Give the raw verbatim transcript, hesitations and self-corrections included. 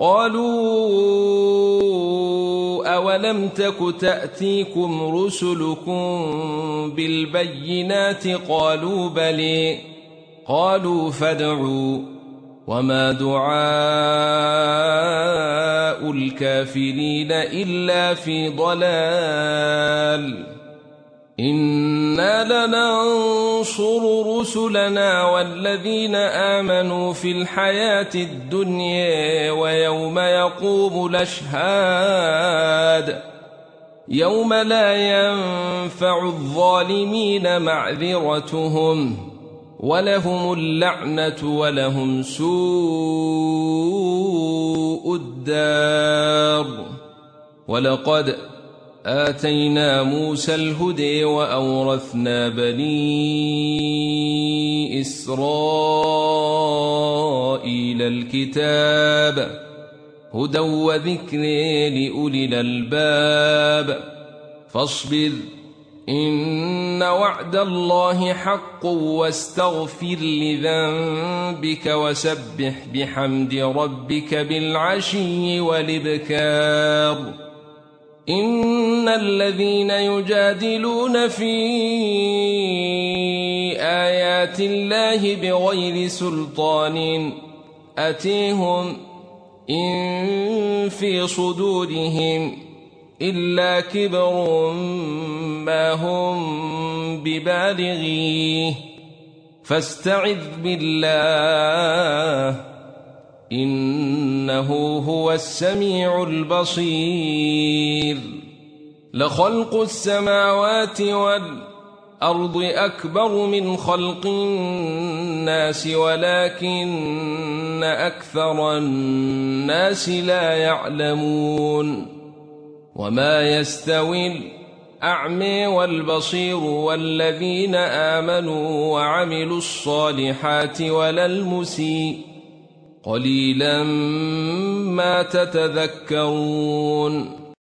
قالوا أولم تك تأتيكم رسلكم بالبينات قالوا بلى قالوا فادعوا وما دعاء الكافرين إلا في ضلال إنا لننصر رسلنا والذين آمنوا في الحياة الدنيا ويوم يقوم الأشهاد يوم لا ينفع الظالمين معذرتهم ولهم اللعنة ولهم سوء الدار. ولقد آتينا موسى الهدى وأورثنا بني إسرائيل الكتاب هدى وذكر لأولي الألباب فاصبر إن وعد الله حق واستغفر لذنبك وسبح بحمد ربك بالعشي والإبكار. إن الذين يجادلون في آيات الله بغير سلطان أتيهم إن في صدورهم إلا كبر ما هم ببالغيه فاستعذ بالله إنه هو السميع البصير. لخلق السماوات والأرض أكبر من خلق الناس ولكن أكثر الناس لا يعلمون. وما يستوي الأعمى والبصير والذين آمنوا وعملوا الصالحات ولا المسيء قليلا ما تتذكرون.